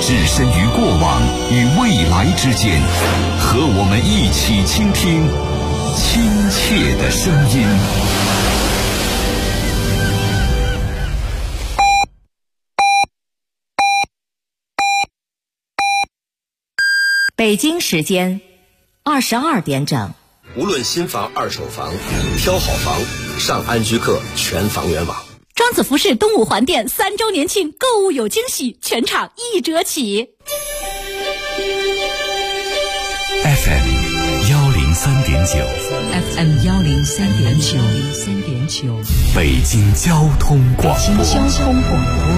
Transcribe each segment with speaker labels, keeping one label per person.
Speaker 1: 置身于过往与未来之间，和我们一起倾听亲切的声音。
Speaker 2: 北京时间22点整。
Speaker 3: 无论新房、二手房，挑好房，上安居客全房源网。
Speaker 2: 庄子服饰东五环店3周年庆，购物有惊喜，全场1折起。
Speaker 1: FM 103.9
Speaker 4: FM 103.9
Speaker 1: 北京交通广播。
Speaker 4: 北京交通广播。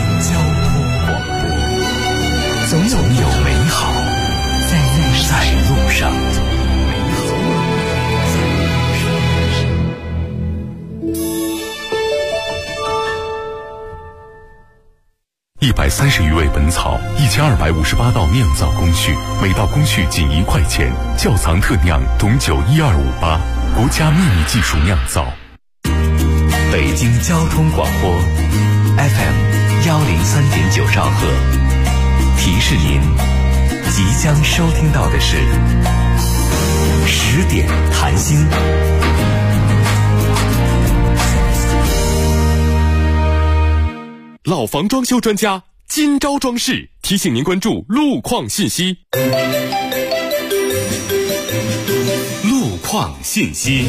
Speaker 1: 总有美好在路上。130余味本草，1258道酿造工序，每道工序仅1块钱。窖藏特酿董酒12588，国家秘密技术酿造。北京交通广播 FM 103.9兆赫，提示您即将收听到的是10点谈心。
Speaker 5: 老房装修专家金招装饰提醒您关注路况信息。路况信息。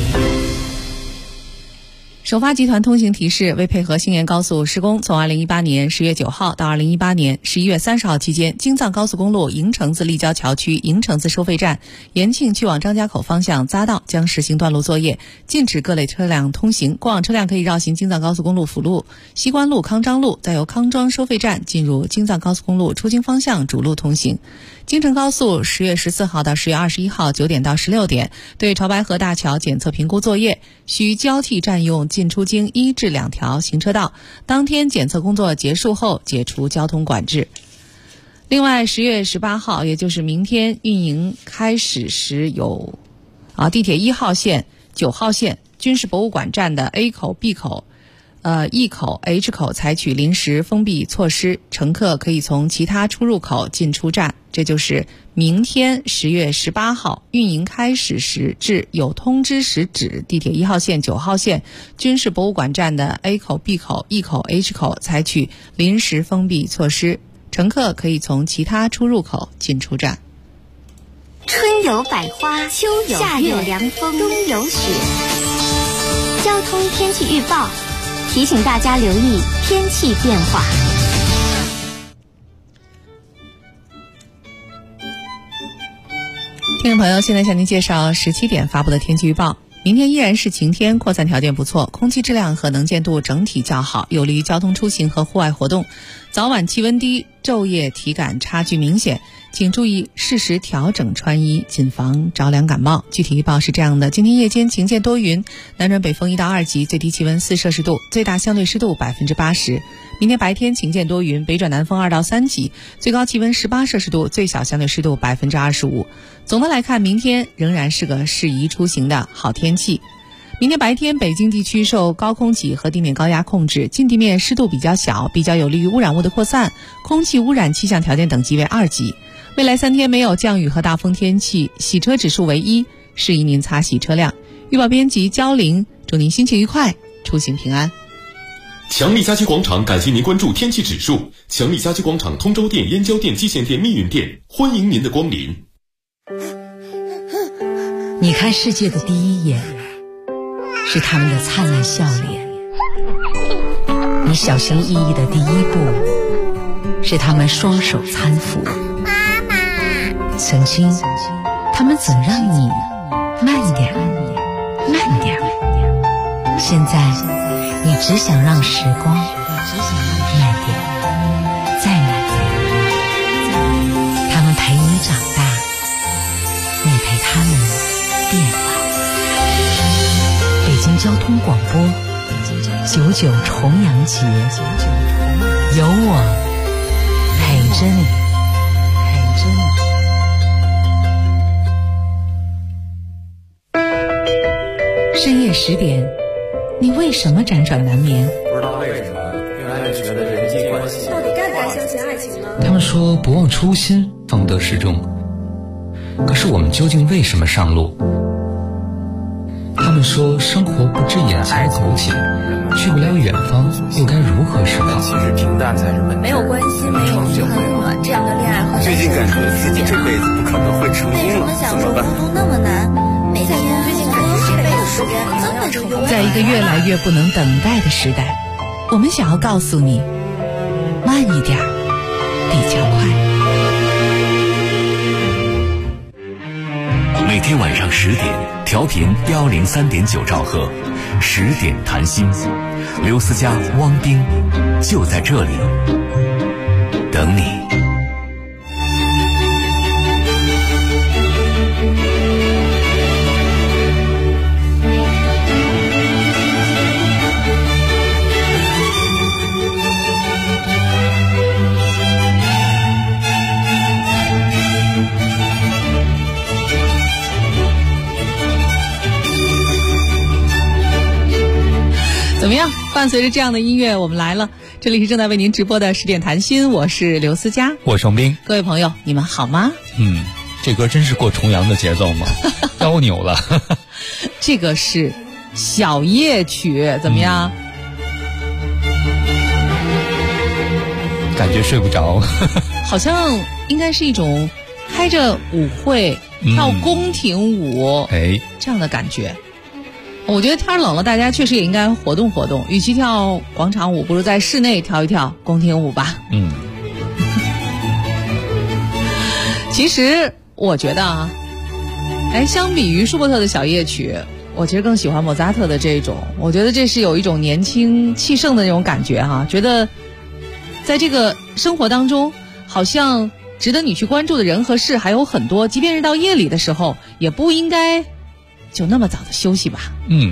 Speaker 6: 首发集团通行提示：为配合兴延高速施工，从2018年10月9号到2018年11月30号期间，京藏高速公路营城自立交桥区营城自收费站延庆去往张家口方向匝道将实行段路作业，禁止各类车辆通行。过往车辆可以绕行京藏高速公路辅路、西关路、康庄路，再由康庄收费站进入京藏高速公路出京方向主路通行。京承高速10月14号到10月21号9点到16点对潮白河大桥检测评估作业，需交替占用进出京1至2条行车道，当天检测工作结束后解除交通管制。另外10月18号也就是明天运营开始时有地铁1号线、9号线军事博物馆站的 A 口、B 口E 口、H 口采取临时封闭措施，乘客可以从其他出入口进出站。这就是明天10月18号运营开始时至有通知时止，地铁1号线、9号线军事博物馆站的 A 口、B 口、E 口、H 口采取临时封闭措施，乘客可以从其他出入口进出站。
Speaker 7: 春有百花，秋有夏有凉风，冬有雪。交通天气预报提醒大家留意天气变化。
Speaker 6: 听众朋友，现在向您介绍17点发布的天气预报。明天依然是晴天，扩散条件不错，空气质量和能见度整体较好，有利于交通出行和户外活动。早晚气温低，昼夜体感差距明显，请注意适时调整穿衣，谨防着凉感冒。具体预报是这样的：今天夜间晴见多云，南转北风1到2级，最低气温4摄氏度，最大相对湿度80%。明天白天晴见多云，北转南风2到3级，最高气温18摄氏度，最小相对湿度25%。总的来看，明天仍然是个适宜出行的好天气。明天白天，北京地区受高空脊和地面高压控制，近地面湿度比较小，比较有利于污染物的扩散，空气污染气象条件等级为2级。未来3天没有降雨和大风天气，洗车指数为1，适宜您擦洗车辆。预报编辑焦玲，祝您心情愉快，出行平安。
Speaker 5: 强力家居广场感谢您关注天气指数。强力家居广场通州店、燕郊店、蓟县店、密云店，欢迎您的光临。
Speaker 4: 你看世界的第一眼是他们的灿烂笑脸，你小心翼翼的第一步是他们双手搀扶。
Speaker 7: 妈妈，
Speaker 4: 曾经他们总让你慢点慢点，现在你只想让时光慢点再慢点。他们陪你长大，你陪他们变老。北京交通广播99重阳节，有我陪着你。深夜10点，你为什么辗转难眠？
Speaker 8: 不知道为什么，越来越觉得人际关系到底该该相信爱情呢？
Speaker 9: 他们说不忘初心，方得始终。可是我们究竟为什么上路？他们说生活不止眼前苟且，去不了远方，又该如何是好？
Speaker 10: 其实平淡才是本质。
Speaker 8: 没有关系，没有很暖，这样的恋爱和
Speaker 10: 最近感觉自己这辈子不可能会成功了，怎么办？
Speaker 8: 那么难，每天最近感觉这辈子时间根本就用。
Speaker 4: 在一个越来越不能等待的时代，我们想要告诉你，慢一点比较快。
Speaker 1: 每天晚上10点，调频103.9兆赫，10点谈心，刘思佳、汪冰就在这里等你。
Speaker 6: 怎么样？伴随着这样的音乐，我们来了。这里是正在为您直播的10点谈心，我是刘思佳，
Speaker 9: 我是王冰。
Speaker 6: 各位朋友，你们好吗？
Speaker 9: 这歌真是过重阳的节奏吗？腰扭了。
Speaker 6: 这个是小夜曲，怎么样？
Speaker 9: 感觉睡不着。
Speaker 6: 好像应该是一种开着舞会跳宫廷舞，这样的感觉。我觉得天冷了，大家确实也应该活动活动，与其跳广场舞，不如在室内跳一跳宫廷舞吧。其实我觉得啊，相比于舒伯特的小夜曲，我其实更喜欢莫扎特的这种。我觉得这是有一种年轻气盛的那种感觉哈，觉得在这个生活当中，好像值得你去关注的人和事还有很多，即便是到夜里的时候，也不应该就那么早的休息吧。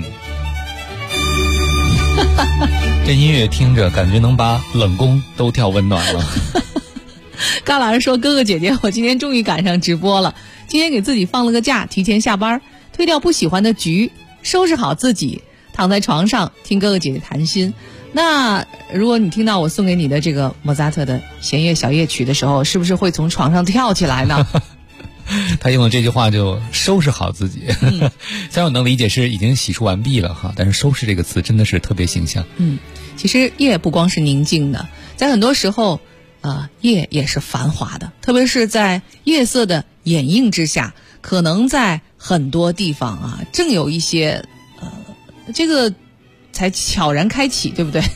Speaker 9: 这音乐听着感觉能把冷宫都跳温暖了。
Speaker 6: 高老师说，哥哥姐姐，我今天终于赶上直播了，今天给自己放了个假，提前下班，推掉不喜欢的局，收拾好自己，躺在床上听哥哥姐姐谈心。那如果你听到我送给你的这个莫扎特的弦乐小夜曲的时候，是不是会从床上跳起来呢？
Speaker 9: 他用了这句话就收拾好自己。虽然我能理解是已经洗漱完毕了哈，但是收拾这个词真的是特别形象。
Speaker 6: 其实夜不光是宁静的，在很多时候夜也是繁华的，特别是在夜色的掩映之下，可能在很多地方啊正有一些这个才悄然开启，对不对？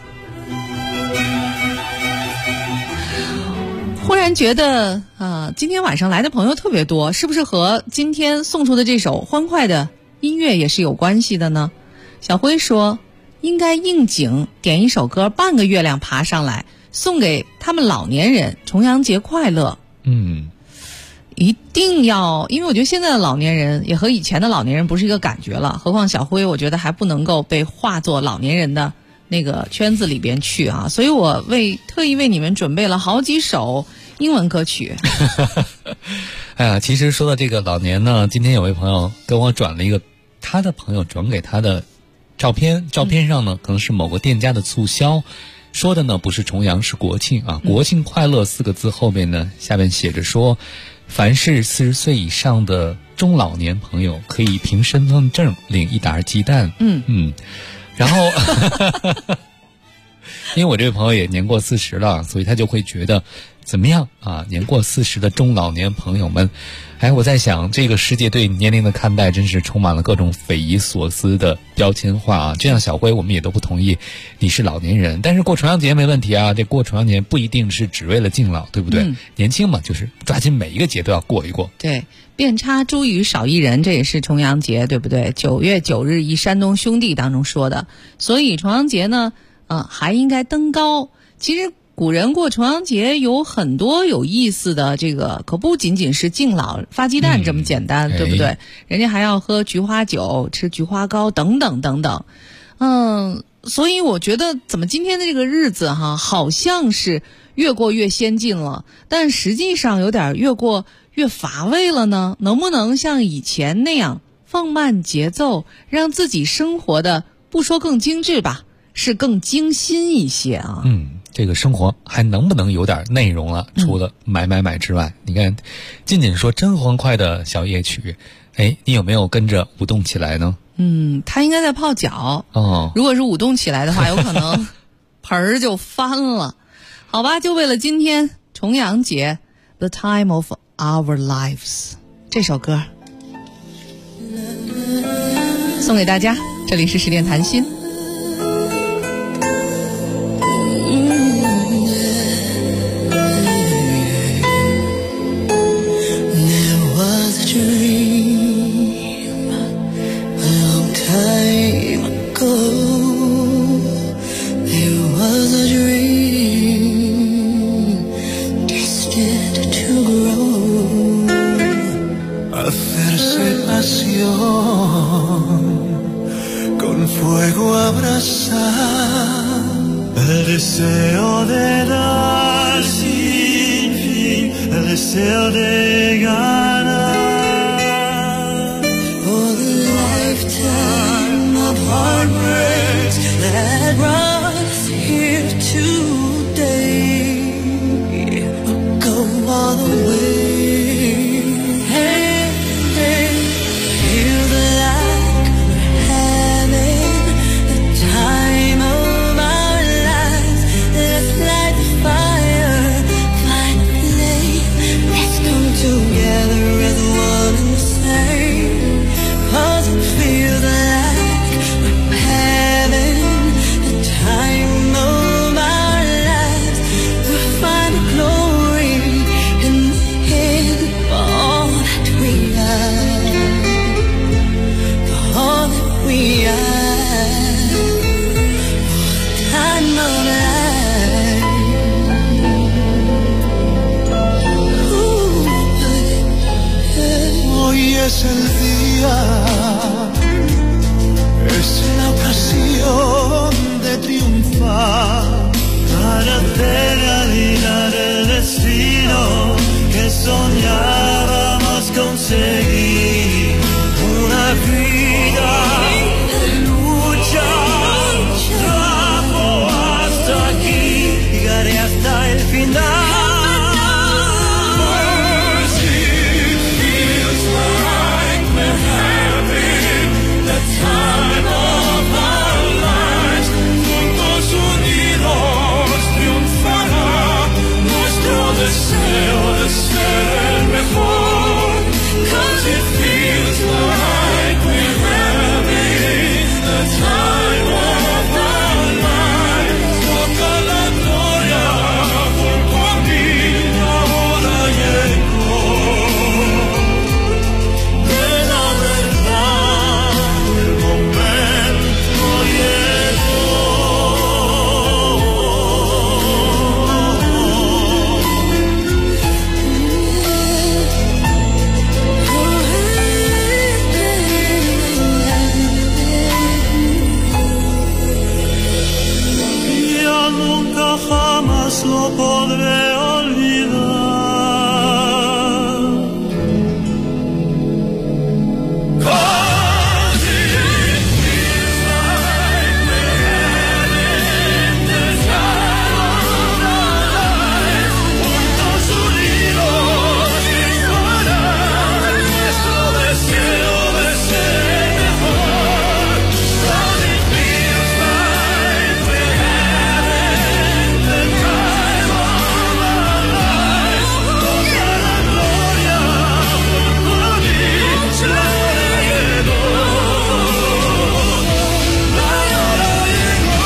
Speaker 6: 忽然觉得今天晚上来的朋友特别多，是不是和今天送出的这首欢快的音乐也是有关系的呢？小辉说应该应景点一首歌《半个月亮爬上来》，送给他们老年人，重阳节快乐。一定要，因为我觉得现在的老年人也和以前的老年人不是一个感觉了，何况小辉我觉得还不能够被划作老年人的那个圈子里边去啊，所以我特意为你们准备了好几首英文歌曲。
Speaker 9: 其实说到这个老年呢，今天有位朋友跟我转了一个他的朋友转给他的照片，照片上呢可能是某个店家的促销，说的呢不是重阳是国庆啊，国庆快乐4个字后面呢下面写着说，凡是40岁以上的中老年朋友可以凭身份证领1打鸡蛋。然后因为我这位朋友也年过40了，所以他就会觉得怎么样啊？年过40的中老年朋友们，我在想这个世界对年龄的看待真是充满了各种匪夷所思的标签化啊！这样小辉我们也都不同意你是老年人，但是过重阳节没问题啊，这过重阳节不一定是只为了敬老，对不对？年轻嘛，就是抓紧每一个节都要过一过。
Speaker 6: 对，遍插茱萸少一人，这也是重阳节，对不对？9月9日忆山东兄弟当中说的，所以重阳节呢还应该登高。其实古人过重阳节有很多有意思的，这个可不仅仅是敬老发鸡蛋这么简单，对不对？人家还要喝菊花酒，吃菊花糕等等等等。所以我觉得怎么今天的这个日子好像是越过越先进了，但实际上有点越过越乏味了呢？能不能像以前那样放慢节奏，让自己生活的不说更精致吧，是更精心一些啊？
Speaker 9: 这个生活还能不能有点内容了？除了买之外，你看，仅仅说真欢快的小夜曲，哎，你有没有跟着舞动起来呢？
Speaker 6: 他应该在泡脚
Speaker 9: 哦。
Speaker 6: 如果是舞动起来的话，有可能盆儿就翻了。好吧，就为了今天重阳节 ，The Time of Our Lives 这首歌送给大家。这里是十点谈心。
Speaker 11: Con fuego abrazar el deseo de dar sin fin, el deseo de ganar. Oh, the lifetime of heartbreaks that runs here today will go all the way. Es el día, es la ocasión de triunfar para hacer realidad el destino que soñábamos conseguir. Una vida de lucha, trabajo hasta aquí, llegaré hasta el final. Deseo de ser el mejor, 'cause it feels like we're having the time of our lives. Toca la gloria junto a mí, ahora llegó. De la verdad, el momento llegó. Jamás lo podré olvidar. 'Cause it feels like we're having the time of our lives. Juntos unidos sin parar, nuestro deseo de ser mejor. 'Cause it feels like we're having the time of our lives. Toca la gloria junto a mí, ahora llegó. Ahora llegó.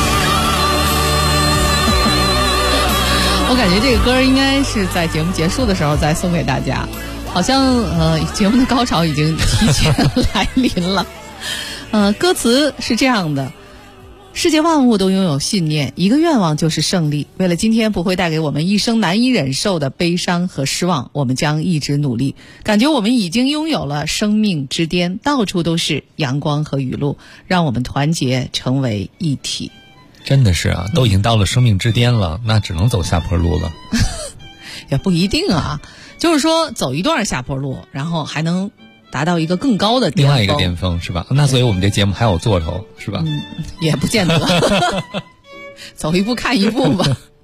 Speaker 6: 我感觉这个歌应该是在节目结束的时候再送给大家，好像节目的高潮已经提前来临了。歌词是这样的：世界万物都拥有信念，一个愿望就是胜利。为了今天不会带给我们一生难以忍受的悲伤和失望，我们将一直努力。感觉我们已经拥有了生命之巅，到处都是阳光和雨露，让我们团结成为一体。
Speaker 9: 真的是啊，都已经到了生命之巅了，那只能走下坡路了。
Speaker 6: 也不一定啊，就是说走一段下坡路，然后还能达到一个更高的巅峰，
Speaker 9: 另外一个巅峰是吧？那所以我们这节目还有做头是吧？
Speaker 6: 也不见得，走一步看一步吧。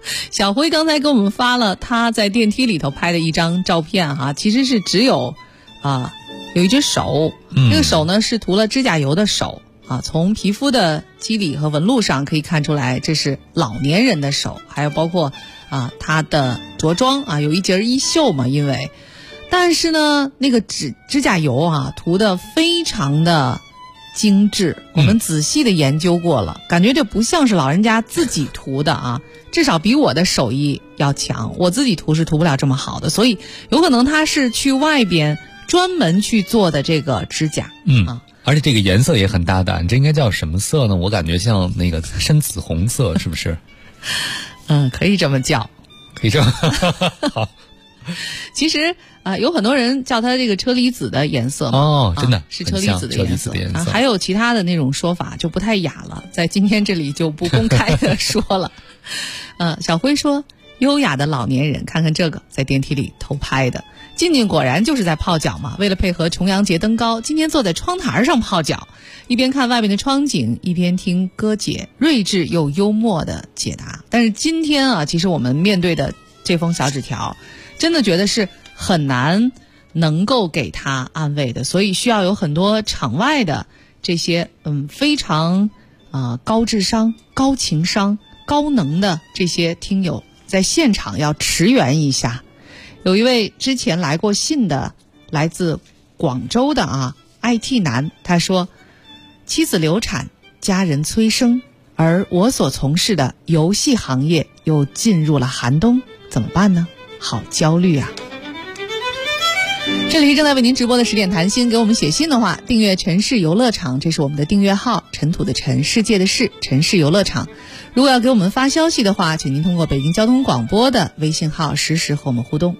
Speaker 6: 小辉刚才给我们发了他在电梯里头拍的一张照片哈，其实是只有有一只手，这个手呢是涂了指甲油的手啊，从皮肤的肌理和纹路上可以看出来这是老年人的手，还有包括他的着装啊，有一截衣袖嘛，但是呢那个指甲油涂得非常的精致，我们仔细的研究过了，感觉这不像是老人家自己涂的至少比我的手艺要强，我自己涂是涂不了这么好的，所以有可能他是去外边专门去做的这个指甲。
Speaker 9: 而且这个颜色也很大胆，这应该叫什么色呢？我感觉像那个深紫红色，是不是？
Speaker 6: 可以这么叫，
Speaker 9: 可以这么好。
Speaker 6: 其实有很多人叫它这个车厘子的颜色嘛，
Speaker 9: 真的
Speaker 6: 是车厘子的颜色还有其他的那种说法就不太雅了，在今天这里就不公开的说了。小辉说优雅的老年人，看看这个在电梯里偷拍的，静静果然就是在泡脚嘛，为了配合重阳节登高，今天坐在窗台上泡脚，一边看外面的窗景，一边听歌姐睿智又幽默的解答。但是今天其实我们面对的这封小纸条真的觉得是很难能够给他安慰的，所以需要有很多场外的这些非常高智商、高情商、高能的这些听友在现场要驰援一下。有一位之前来过信的来自广州的IT 男，他说妻子流产，家人催生，而我所从事的游戏行业又进入了寒冬，怎么办呢？好焦虑啊。这里是正在为您直播的10点谈心，给我们写信的话，订阅城市游乐场，这是我们的订阅号，尘土的尘，世界的世，城市游乐场。如果要给我们发消息的话，请您通过北京交通广播的微信号实时和我们互动。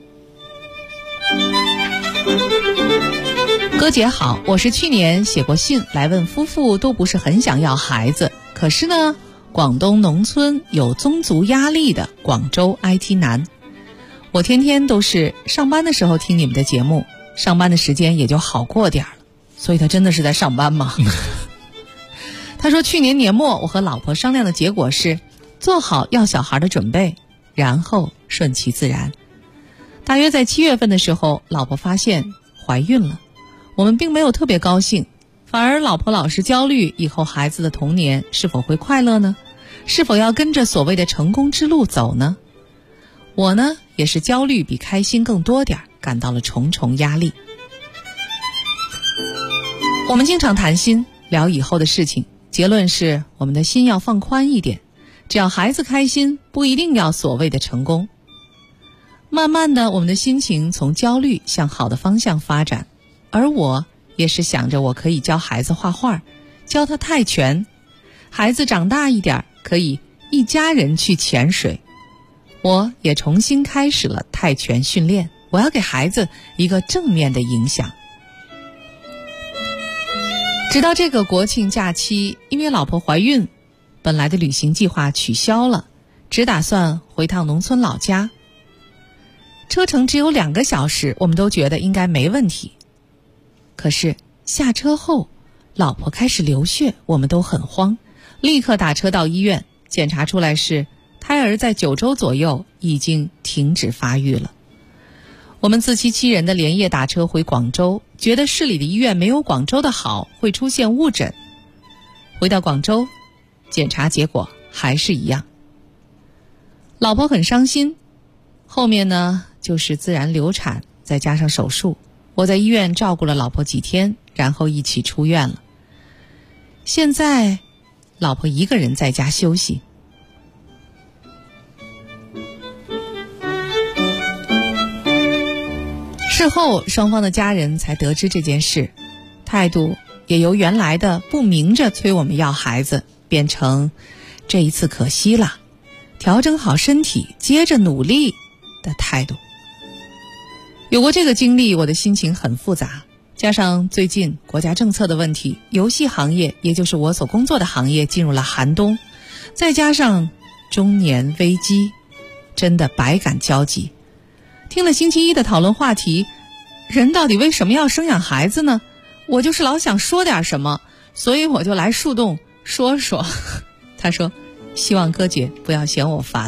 Speaker 6: 哥姐好，我是去年写过信来问夫妇都不是很想要孩子，可是呢广东农村有宗族压力的广州 IT 男，我天天都是上班的时候听你们的节目，上班的时间也就好过点了，所以他真的是在上班吗？他说去年年末我和老婆商量的结果是做好要小孩的准备，然后顺其自然。大约在7月份的时候，老婆发现怀孕了，我们并没有特别高兴，反而老婆老是焦虑以后孩子的童年是否会快乐呢？是否要跟着所谓的成功之路走呢？我呢也是焦虑比开心更多点，感到了重重压力。我们经常谈心，聊以后的事情，结论是我们的心要放宽一点，只要孩子开心，不一定要所谓的成功。慢慢的，我们的心情从焦虑向好的方向发展，而我也是想着我可以教孩子画画，教他泰拳，孩子长大一点可以一家人去潜水。我也重新开始了泰拳训练，我要给孩子一个正面的影响。直到这个国庆假期，因为老婆怀孕，本来的旅行计划取消了，只打算回趟农村老家。车程只有2个小时，我们都觉得应该没问题。可是下车后，老婆开始流血，我们都很慌，立刻打车到医院，检查出来是胎儿在9周左右已经停止发育了。我们自欺欺人的连夜打车回广州，觉得市里的医院没有广州的好，会出现误诊。回到广州，检查结果还是一样。老婆很伤心，后面呢就是自然流产，再加上手术。我在医院照顾了老婆几天，然后一起出院了。现在老婆一个人在家休息。事后双方的家人才得知这件事，态度也由原来的不明着催我们要孩子，变成这一次可惜了，调整好身体接着努力的态度。有过这个经历，我的心情很复杂，加上最近国家政策的问题，游戏行业也就是我所工作的行业进入了寒冬，再加上中年危机，真的百感交集。听了星期一的讨论话题，人到底为什么要生养孩子呢？我就是老想说点什么，所以我就来树洞说说。他说希望哥姐不要嫌我烦。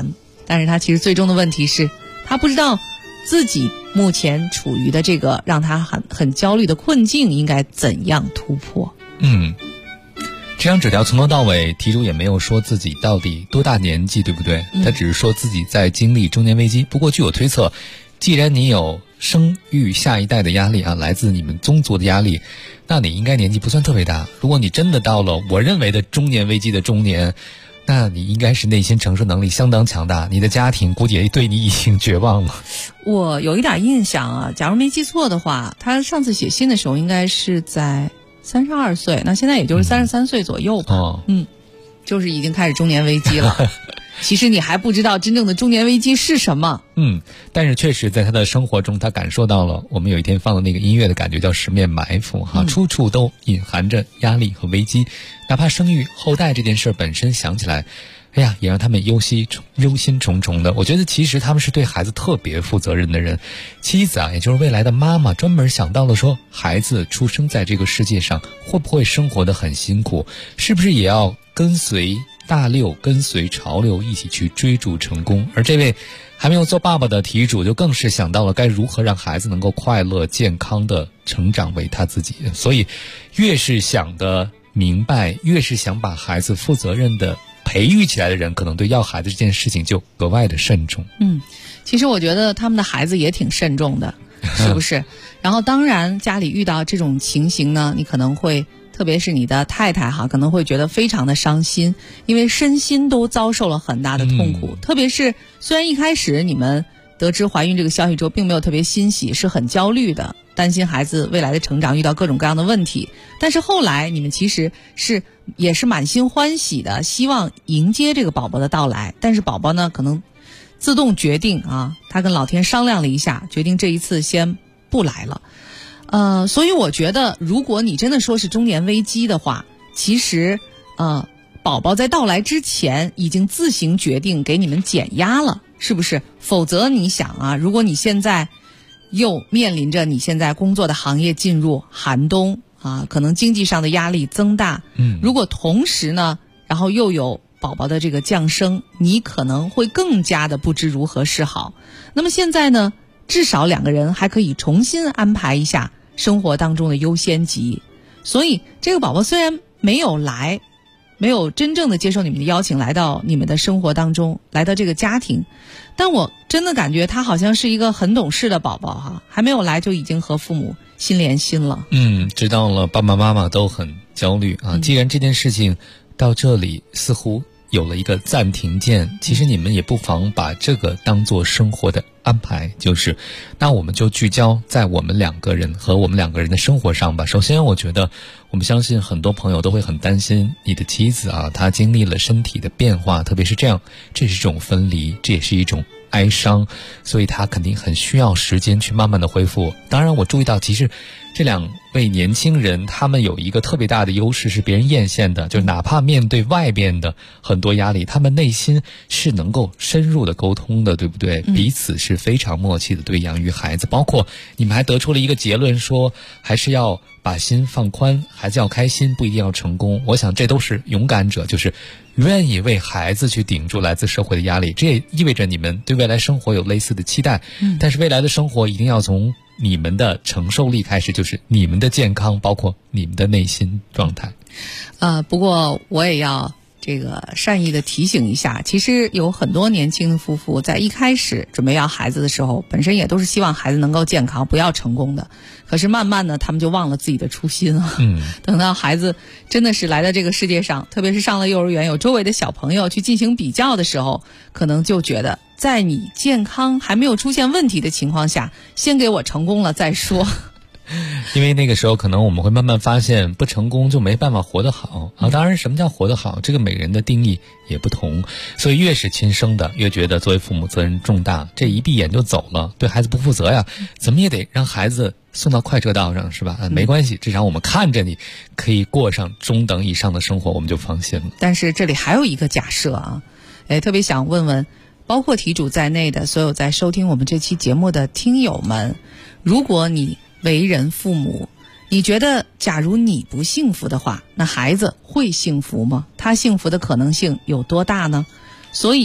Speaker 6: 但是他其实最终的问题是，他不知道自己目前处于的这个让他很焦虑的困境应该怎样突破。
Speaker 9: 这张纸条从头到尾题主也没有说自己到底多大年纪，对不对？他只是说自己在经历中年危机。不过据我推测，既然你有生育下一代的压力啊，来自你们宗族的压力，那你应该年纪不算特别大。如果你真的到了我认为的中年危机的中年，那你应该是内心承受能力相当强大，你的家庭估计也对你已经绝望了。
Speaker 6: 我有一点印象啊，假如没记错的话，他上次写信的时候应该是在32岁，那现在也就是33岁左右吧。就是已经开始中年危机了。其实你还不知道真正的中年危机是什么。
Speaker 9: 但是确实在他的生活中，他感受到了我们有一天放的那个音乐的感觉，叫十面埋伏哈，处处都隐含着压力和危机。哪怕生育后代这件事本身想起来，哎呀，也让他们忧心忡忡的。我觉得其实他们是对孩子特别负责任的人。妻子啊，也就是未来的妈妈，专门想到了说，孩子出生在这个世界上，会不会生活得很辛苦？是不是也要跟随大流，跟随潮流一起去追逐成功？而这位还没有做爸爸的题主，就更是想到了该如何让孩子能够快乐健康的成长为他自己。所以越是想得明白，越是想把孩子负责任的培育起来的人，可能对要孩子这件事情就格外的慎重。
Speaker 6: 其实我觉得他们的孩子也挺慎重的，是不是？然后当然家里遇到这种情形呢，你可能会特别是你的太太可能会觉得非常的伤心，因为身心都遭受了很大的痛苦。特别是虽然一开始你们得知怀孕这个消息之后并没有特别欣喜，是很焦虑的，担心孩子未来的成长遇到各种各样的问题。但是后来你们其实也是满心欢喜的，希望迎接这个宝宝的到来。但是宝宝呢，可能自动决定他跟老天商量了一下，决定这一次先不来了。所以我觉得如果你真的说是中年危机的话，其实宝宝在到来之前已经自行决定给你们减压了，是不是？否则你想如果你现在又面临着你现在工作的行业进入寒冬可能经济上的压力增大，如果同时呢，然后又有宝宝的这个降生，你可能会更加的不知如何是好。那么现在呢，至少两个人还可以重新安排一下生活当中的优先级。所以这个宝宝虽然没有真正的接受你们的邀请来到你们的生活当中，来到这个家庭，但我真的感觉他好像是一个很懂事的宝宝还没有来就已经和父母心连心了。
Speaker 9: 知道了，爸爸妈妈都很焦虑既然这件事情到这里似乎有了一个暂停键，其实你们也不妨把这个当作生活的安排，就是那我们就聚焦在我们两个人和我们两个人的生活上吧。首先我觉得我们相信很多朋友都会很担心你的妻子她经历了身体的变化，特别是这样，这是一种分离，这也是一种哀伤，所以她肯定很需要时间去慢慢的恢复。当然我注意到其实这两位年轻人他们有一个特别大的优势是别人艳羡的，就是哪怕面对外边的很多压力，他们内心是能够深入的沟通的，对不对？彼此是非常默契的对养育孩子。包括你们还得出了一个结论，说还是要把心放宽，孩子要开心，不一定要成功。我想这都是勇敢者，就是愿意为孩子去顶住来自社会的压力。这也意味着你们对未来生活有类似的期待，但是未来的生活一定要从你们的承受力开始，就是你们的健康，包括你们的内心状态。
Speaker 6: 不过我也要善意的提醒一下，其实有很多年轻的夫妇在一开始准备要孩子的时候，本身也都是希望孩子能够健康，不要成功的。可是慢慢的他们就忘了自己的初心等到孩子真的是来到这个世界上，特别是上了幼儿园，有周围的小朋友去进行比较的时候，可能就觉得在你健康还没有出现问题的情况下，先给我成功了再说。
Speaker 9: 因为那个时候可能我们会慢慢发现，不成功就没办法活得好当然什么叫活得好，这个每个人的定义也不同，所以越是亲生的越觉得作为父母责任重大，这一闭眼就走了，对孩子不负责呀，怎么也得让孩子送到快车道上，是吧？没关系，至少我们看着你可以过上中等以上的生活，我们就放心了。
Speaker 6: 但是这里还有一个假设特别想问问包括题主在内的所有在收听我们这期节目的听友们，如果你为人父母，你觉得假如你不幸福的话，那孩子会幸福吗？他幸福的可能性有多大呢？所以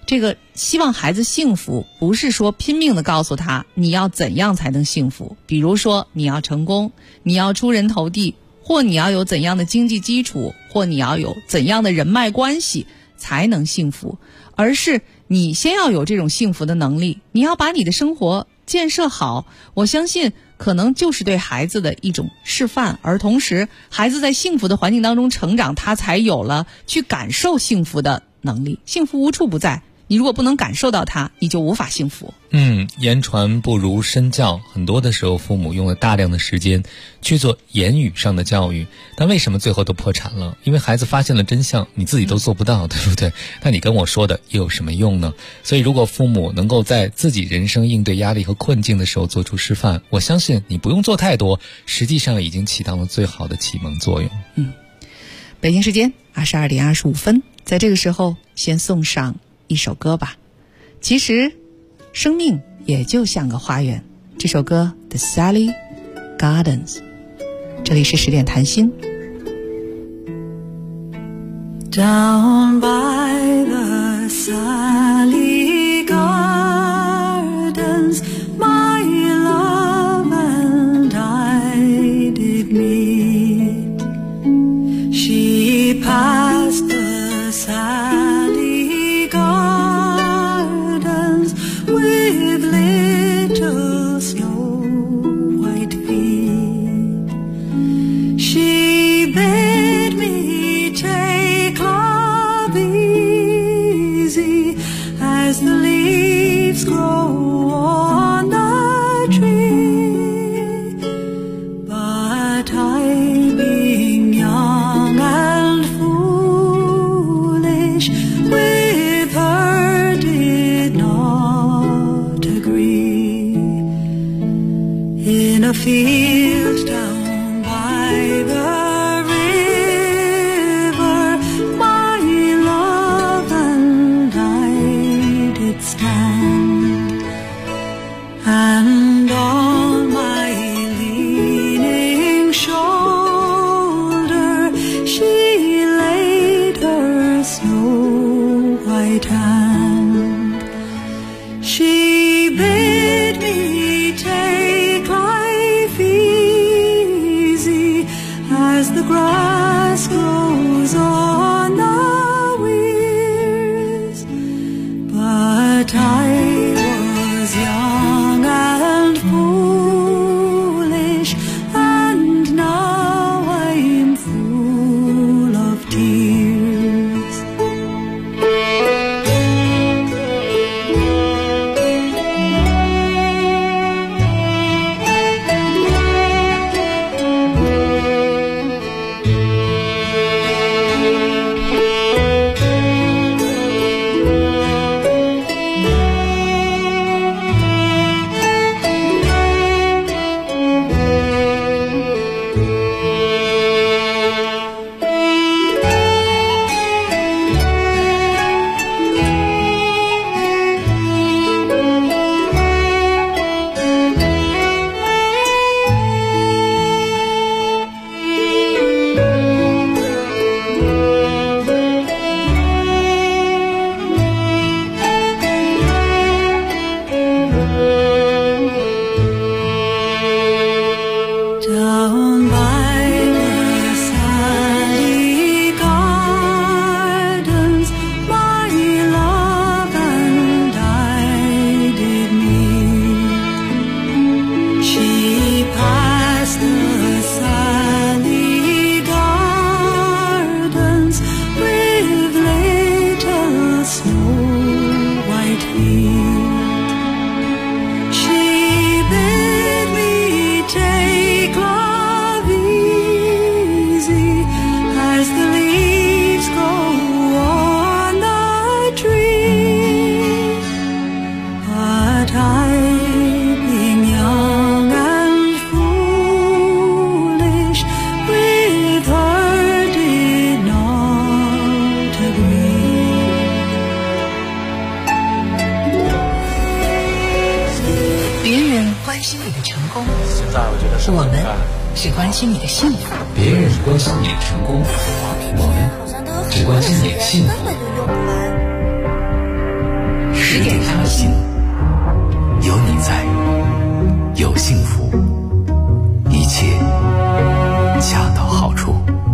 Speaker 6: 这个希望孩子幸福，不是说拼命的告诉他你要怎样才能幸福，比如说你要成功，你要出人头地，或你要有怎样的经济基础，或你要有怎样的人脉关系才能幸福，而是你先要有这种幸福的能力，你要把你的生活建设好。我相信可能就是对孩子的一种示范，而同时孩子在幸福的环境当中成长，他才有了去感受幸福的能力。幸福无处不在，你如果不能感受到它，你就无法幸福。
Speaker 9: 言传不如身教，很多的时候父母用了大量的时间去做言语上的教育，但为什么最后都破产了？因为孩子发现了真相，你自己都做不到，对不对？那你跟我说的又有什么用呢？所以如果父母能够在自己人生应对压力和困境的时候做出示范，我相信你不用做太多，实际上已经起到了最好的启蒙作用。
Speaker 6: 北京时间22点25分，在这个时候先送上一首歌吧。其实生命也就像个花园，这首歌 The Sally Gardens。 这里是10点谈心。
Speaker 11: Down by the Sally Gardens, my love and I did meet. She passed the Sally Gardens with little snow white feet. She bid me take love easy as the leaves grow on the tree. But I, being young and foolish, with her did not agree. In a field down by the river, my love and I did stand, and on my leaning shoulder she laid her snow white hand. She bid me take life easy as the grass grows on the weirs. But I was young and foolish, and now I'm full of tears. Down by the Sally Gardens, my love and I did meet. She passed the Sally Gardens with little snow white feet. She bid me take love easy as the leaves grow on the tree. But I, being young and foolish, with her did not agree.
Speaker 4: 别人关心你的成功，
Speaker 10: 现在我觉得是
Speaker 4: 我们只关心你的幸福。
Speaker 9: 别人关心你的成功，我们只关心你的幸福。
Speaker 1: 10点谈心，有你在，有幸福，一切恰到好处。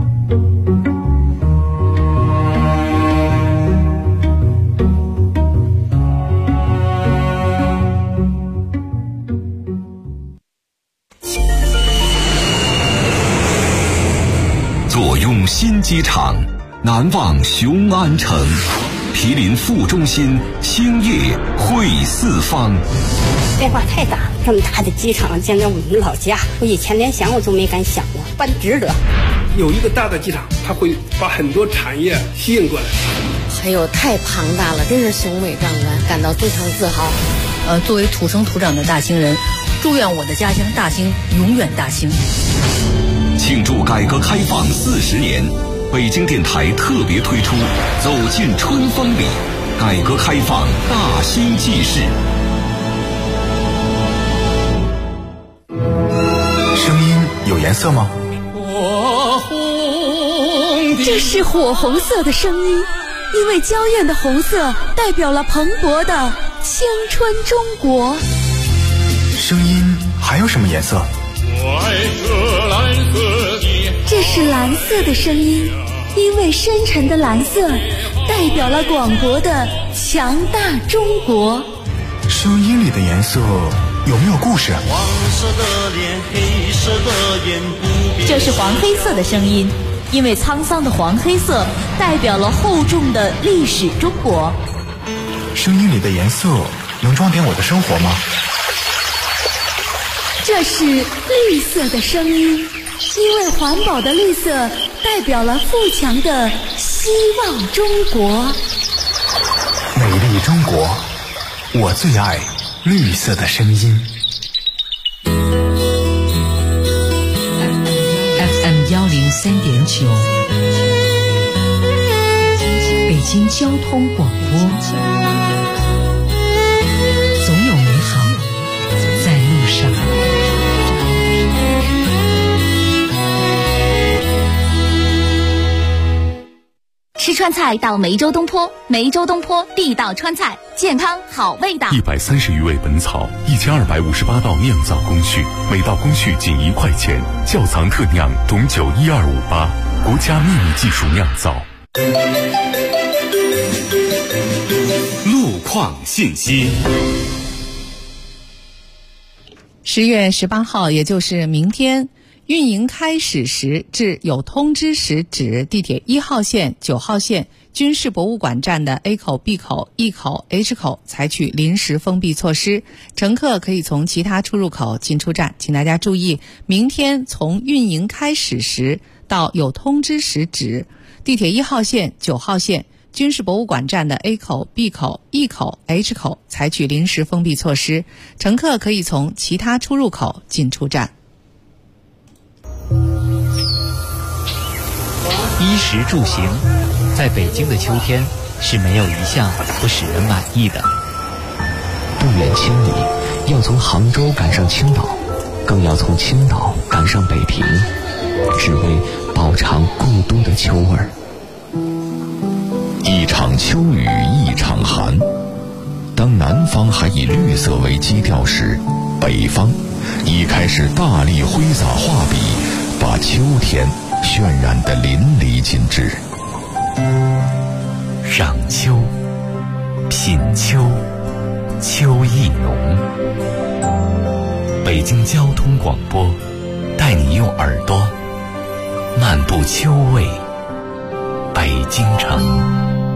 Speaker 12: 坐拥新机场，难忘雄安城。毗邻副中心，兴业汇四方。
Speaker 13: 变化太大，这么大的机场，将在我们老家，我以前连想我都没敢想过，办值得。
Speaker 14: 有一个大的机场，它会把很多产业吸引过来。
Speaker 15: 还有太庞大了，真是雄伟壮观，感到非常自豪。
Speaker 16: 作为土生土长的大兴人，祝愿我的家乡大兴永远大兴。
Speaker 12: 庆祝改革开放40年，北京电台特别推出《走进春风里》，改革开放大兴纪事。
Speaker 17: 声音有颜色吗？
Speaker 18: 这是火红色的声音，因为娇艳的红色代表了蓬勃的青春中国。
Speaker 17: 声音还有什么颜色？
Speaker 18: 这是蓝色的声音，因为深沉的蓝色代表了广博的强大中国。
Speaker 17: 声音里的颜色有没有故事？
Speaker 11: 黄色的脸，黑色的眼，
Speaker 2: 这是黄黑色的声音，因为沧桑的黄黑色代表了厚重的历史中国。
Speaker 17: 声音里的颜色能装点我的生活吗？
Speaker 18: 这是绿色的声音，因为环保的绿色代表了富强的希望中国。
Speaker 17: 美丽中国，我最爱绿色的声音。
Speaker 4: FM 103.9，北京交通广播，总有美好在路上。
Speaker 2: 吃川菜到梅州东坡，梅州东坡地道川菜，健康好味道。
Speaker 1: 130余味本草，1258道酿造工序，每道工序仅1块钱。窖藏特酿董酒12588，国家秘密技术酿造。
Speaker 5: 路况信息。
Speaker 6: 10月18号，也就是明天，运营开始时至有通知时止，地铁1号线、9号线、军事博物馆站的 A 口、B 口、E 口、H 口采取临时封闭措施，乘客可以从其他出入口进出站。请大家注意，明天从运营开始时到有通知时止，地铁1号线、9号线、军事博物馆站的 A 口、B 口、E 口、H 口采取临时封闭措施，乘客可以从其他出入口进出站。
Speaker 19: 衣食住行，在北京的秋天是没有一项不使人满意的。
Speaker 20: 不远千里，要从杭州赶上青岛，更要从青岛赶上北平，只为饱尝故都的秋味儿。
Speaker 12: 一场秋雨一场寒，当南方还以绿色为基调时，北方已开始大力挥洒画笔，把秋天渲染得淋漓尽致。
Speaker 1: 赏秋，品秋，秋意浓。北京交通广播带你用耳朵漫步秋味北京城。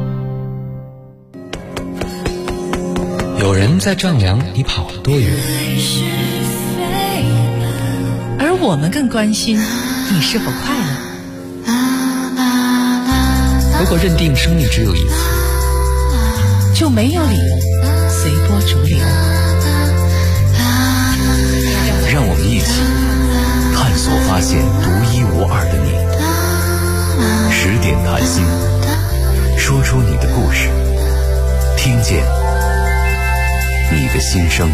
Speaker 9: 有人在丈量你跑了多远，
Speaker 6: 而我们更关心你是否快乐。
Speaker 9: 如果认定生命只有一次，
Speaker 6: 就没有理由随波逐流。
Speaker 1: 让我们一起探索发现独一无二的你。10点谈心，说出你的故事，听见你的心声。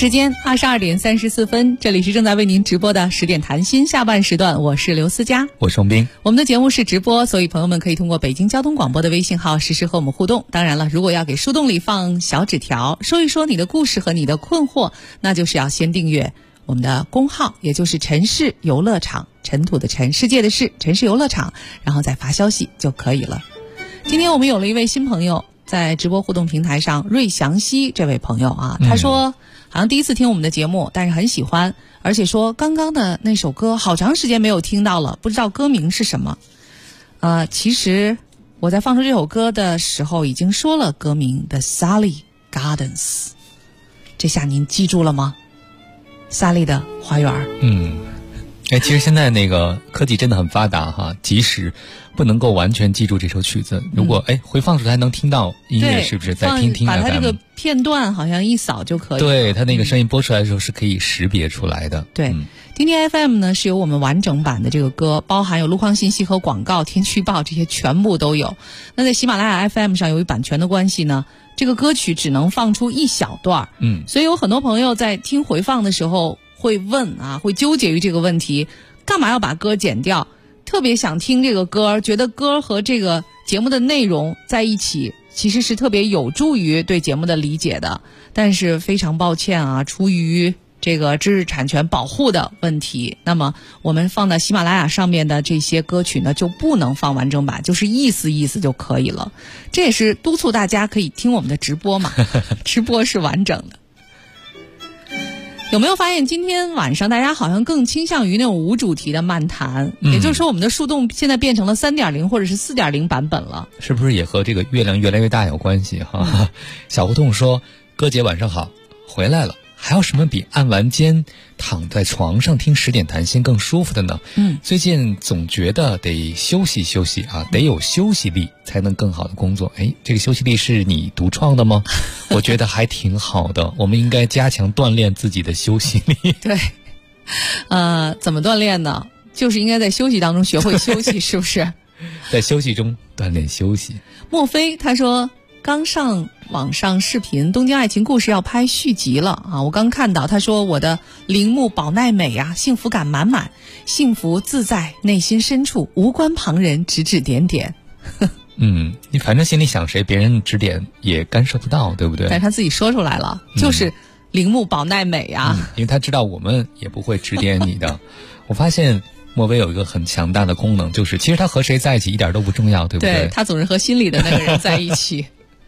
Speaker 6: 时间22点34分，这里是正在为您直播的10点谈心下半时段，我是刘思佳，
Speaker 9: 我是王斌。
Speaker 6: 我们的节目是直播，所以朋友们可以通过北京交通广播的微信号实时和我们互动。当然了，如果要给树洞里放小纸条，说一说你的故事和你的困惑，那就是要先订阅我们的公号，也就是城市游乐场，尘土的尘，世界的世，城市游乐场，然后再发消息就可以了。今天我们有了一位新朋友，在直播互动平台上，瑞祥熙这位朋友啊，他说好像第一次听我们的节目，但是很喜欢，而且说刚刚的那首歌好长时间没有听到了，不知道歌名是什么。其实我在放出这首歌的时候已经说了歌名的 Sally Gardens， 这下您记住了吗？萨莉的花园。
Speaker 9: 其实现在那个科技真的很发达哈，即使不能够完全记住这首曲子，如果回放时还能听到音乐，是不是再听听 FM，
Speaker 6: 把它这个片段好像一扫就可以。
Speaker 9: 对，它那个声音播出来的时候是可以识别出来的。
Speaker 6: 对，听听 FM 呢是有我们完整版的这个歌，包含有路况信息和广告、天气预报，这些全部都有。那在喜马拉雅 FM 上，由于版权的关系呢，这个歌曲只能放出一小段，所以有很多朋友在听回放的时候会问啊，会纠结于这个问题，干嘛要把歌剪掉？特别想听这个歌，觉得歌和这个节目的内容在一起，其实是特别有助于对节目的理解的。但是非常抱歉啊，出于这个知识产权保护的问题，那么我们放在喜马拉雅上面的这些歌曲呢，就不能放完整版，就是意思就可以了。这也是督促大家可以听我们的直播嘛，直播是完整的。有没有发现今天晚上大家好像更倾向于那种无主题的漫谈，也就是说我们的树洞现在变成了 3.0 或者是 4.0 版本了，
Speaker 9: 是不是也和这个月亮越来越大有关系哈？小胡同说，哥姐晚上好，回来了，还有什么比按完肩躺在床上听10点谈心更舒服的呢？最近总觉得得休息休息啊，得有休息力才能更好的工作。这个休息力是你独创的吗？我觉得还挺好的，我们应该加强锻炼自己的休息力。
Speaker 6: 对，怎么锻炼呢？就是应该在休息当中学会休息，是不是？
Speaker 9: 在休息中锻炼休息。
Speaker 6: 莫非他说刚上网上视频《东京爱情故事》要拍续集了啊！我刚看到他说我的铃木保奈美啊，幸福感满满，幸福自在内心深处，无关旁人指指点点。
Speaker 9: 你反正心里想谁，别人指点也干涉不到，对不对？
Speaker 6: 但是他自己说出来了，就是铃木保奈美啊，
Speaker 9: 因为他知道我们也不会指点你的。我发现莫非有一个很强大的功能，就是其实他和谁在一起一点都不重要，对不对？
Speaker 6: 对，他总是和心里的那个人在一起。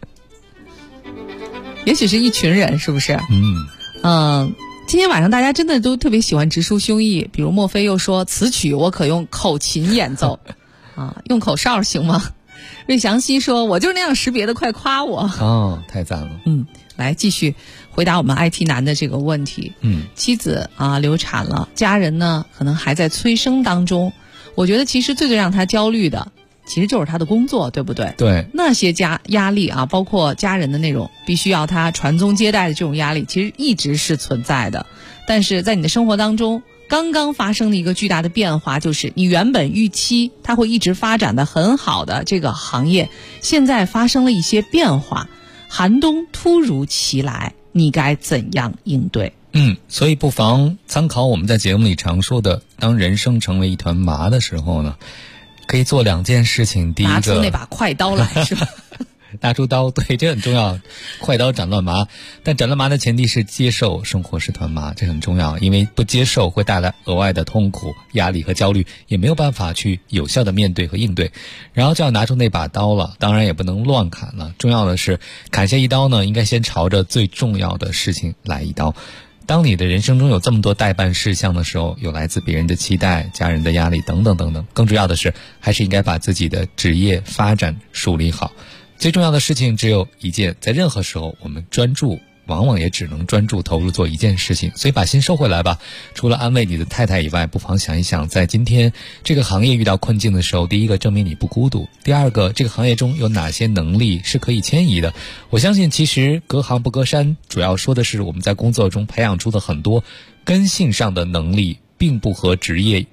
Speaker 6: 也许是一群人，是不是？今天晚上大家真的都特别喜欢直抒胸臆，比如莫非又说此曲我可用口琴演奏用口哨行吗？瑞祥熙说我就是那样识别的，快夸我。
Speaker 9: 太赞了。
Speaker 6: 来继续回答我们 IT 男的这个问题。妻子流产了，家人呢可能还在催生当中。我觉得其实最让他焦虑的其实就是他的工作，对不对？
Speaker 9: 对，
Speaker 6: 那些压力啊，包括家人的那种必须要他传宗接代的这种压力，其实一直是存在的。但是在你的生活当中，刚刚发生的一个巨大的变化，就是你原本预期它会一直发展的很好的这个行业，现在发生了一些变化，寒冬突如其来，你该怎样应对？
Speaker 9: 所以不妨参考我们在节目里常说的，当人生成为一团麻的时候呢，可以做2件事情。第一个，
Speaker 6: 拿出那把快刀来，是吧？
Speaker 9: 拿出刀，对，这很重要。快刀斩乱麻，但斩乱麻的前提是接受生活是团麻，这很重要。因为不接受会带来额外的痛苦、压力和焦虑，也没有办法去有效的面对和应对。然后就要拿出那把刀了，当然也不能乱砍了。重要的是，砍下一刀呢，应该先朝着最重要的事情来一刀。当你的人生中有这么多待办事项的时候，有来自别人的期待、家人的压力等等等等，更重要的是，还是应该把自己的职业发展梳理好。最重要的事情只有一件，在任何时候我们专注，往往也只能专注投入做一件事情。所以把心收回来吧，除了安慰你的太太以外，不妨想一想，在今天这个行业遇到困境的时候，第一个证明你不孤独，第二个这个行业中有哪些能力是可以迁移的。我相信其实隔行不隔山，主要说的是我们在工作中培养出的很多根性上的能力，并不和职业的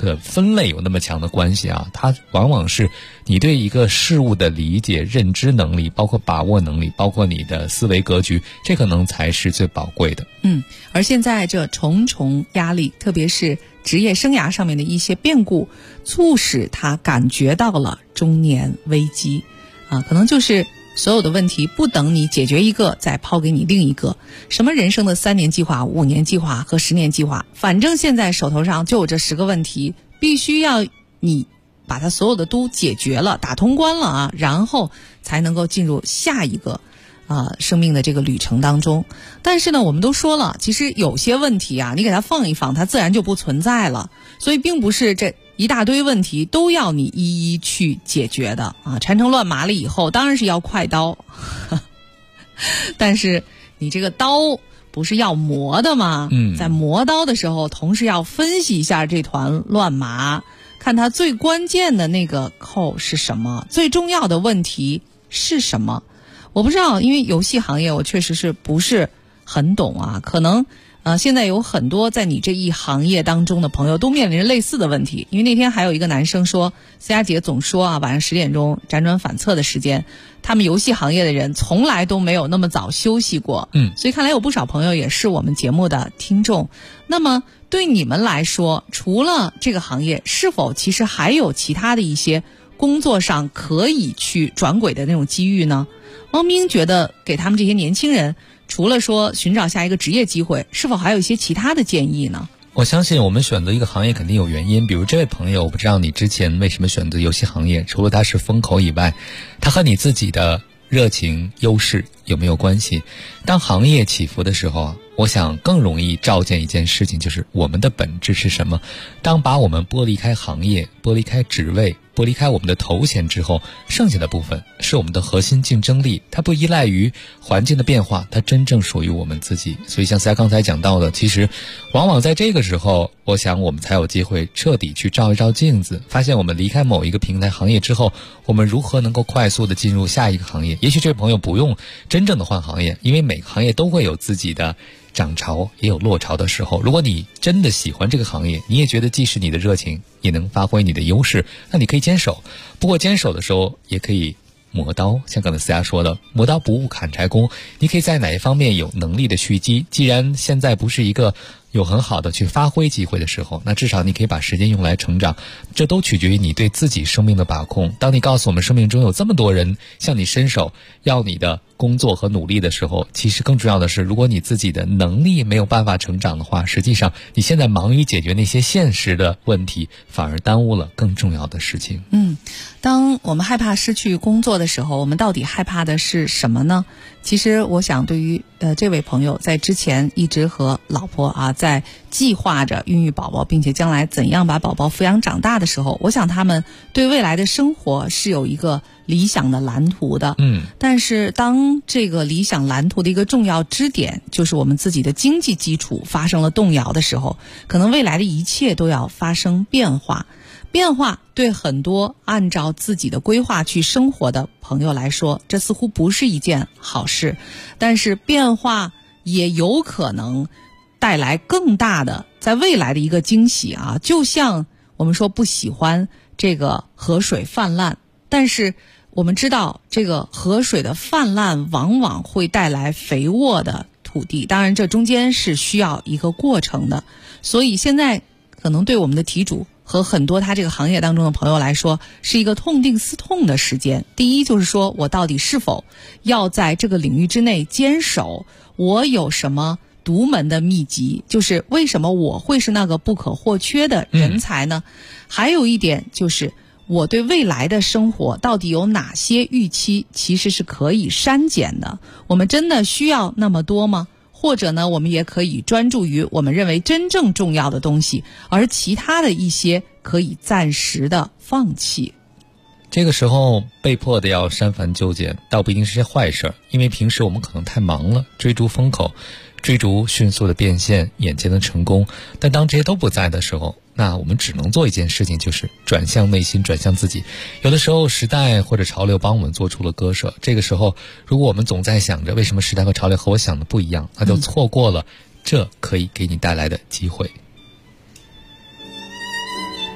Speaker 9: 的分类有那么强的关系啊，它往往是你对一个事物的理解、认知能力，包括把握能力，包括你的思维格局，这可能才是最宝贵的。
Speaker 6: 而现在这重重压力，特别是职业生涯上面的一些变故，促使他感觉到了中年危机可能就是所有的问题不等你解决一个再抛给你另一个，什么人生的3年计划、5年计划和10年计划，反正现在手头上就有这10个问题，必须要你把它所有的都解决了，打通关了然后才能够进入下一个生命的这个旅程当中。但是呢，我们都说了，其实有些问题你给它放一放，它自然就不存在了，所以并不是这一大堆问题都要你一一去解决的缠成乱麻了以后，当然是要快刀但是你这个刀不是要磨的吗？在磨刀的时候，同时要分析一下这团乱麻，看它最关键的那个扣是什么，最重要的问题是什么。我不知道，因为游戏行业我确实是不是很懂可能现在有很多在你这一行业当中的朋友都面临着类似的问题。因为那天还有一个男生说，思佳姐总说晚上10点钟辗转反侧的时间，他们游戏行业的人从来都没有那么早休息过。所以看来有不少朋友也是我们节目的听众。那么对你们来说，除了这个行业，是否其实还有其他的一些工作上可以去转轨的那种机遇呢？汪冰觉得给他们这些年轻人，除了说寻找下一个职业机会，是否还有一些其他的建议呢？
Speaker 9: 我相信我们选择一个行业肯定有原因，比如这位朋友，我不知道你之前为什么选择游戏行业，除了它是风口以外，它和你自己的热情优势有没有关系？当行业起伏的时候我想更容易照见一件事情，就是我们的本质是什么。当把我们剥离开行业、剥离开职位、剥离开我们的头衔之后，剩下的部分是我们的核心竞争力，它不依赖于环境的变化，它真正属于我们自己。所以像刚才讲到的，其实往往在这个时候，我想我们才有机会彻底去照一照镜子，发现我们离开某一个平台行业之后，我们如何能够快速的进入下一个行业。也许这位朋友不用真正的换行业，因为每个行业都会有自己的涨潮也有落潮的时候。如果你真的喜欢这个行业，你也觉得既是你的热情，也能发挥你的优势，那你可以坚守。不过坚守的时候也可以磨刀，像刚才思佳说的，磨刀不误砍柴工，你可以在哪一方面有能力的蓄积。既然现在不是一个有很好的去发挥机会的时候，那至少你可以把时间用来成长，这都取决于你对自己生命的把控。当你告诉我们生命中有这么多人向你伸手要你的工作和努力的时候，其实更重要的是，如果你自己的能力没有办法成长的话，实际上你现在忙于解决那些现实的问题，反而耽误了更重要的事情。
Speaker 6: 当我们害怕失去工作的时候，我们到底害怕的是什么呢？其实我想对于这位朋友在之前一直和老婆在计划着孕育宝宝，并且将来怎样把宝宝抚养长大的时候，我想他们对未来的生活是有一个理想的蓝图的。但是当这个理想蓝图的一个重要支点，就是我们自己的经济基础发生了动摇的时候，可能未来的一切都要发生变化。变化对很多按照自己的规划去生活的朋友来说，这似乎不是一件好事。但是变化也有可能带来更大的在未来的一个惊喜就像我们说不喜欢这个河水泛滥，但是我们知道这个河水的泛滥往往会带来肥沃的土地，当然这中间是需要一个过程的。所以现在可能对我们的题主和很多他这个行业当中的朋友来说，是一个痛定思痛的时间。第一就是说，我到底是否要在这个领域之内坚守，我有什么独门的秘籍，就是为什么我会是那个不可或缺的人才呢？还有一点就是我对未来的生活到底有哪些预期其实是可以删减的，我们真的需要那么多吗？或者呢，我们也可以专注于我们认为真正重要的东西，而其他的一些可以暂时的放弃。
Speaker 9: 这个时候被迫的要删繁就简，倒不一定是些坏事，因为平时我们可能太忙了，追逐风口，追逐迅速的变现，眼前的成功。但当这些都不在的时候，那我们只能做一件事情，就是转向内心，转向自己。有的时候时代或者潮流帮我们做出了割舍，这个时候如果我们总在想着为什么时代和潮流和我想的不一样，那就错过了这可以给你带来的机会。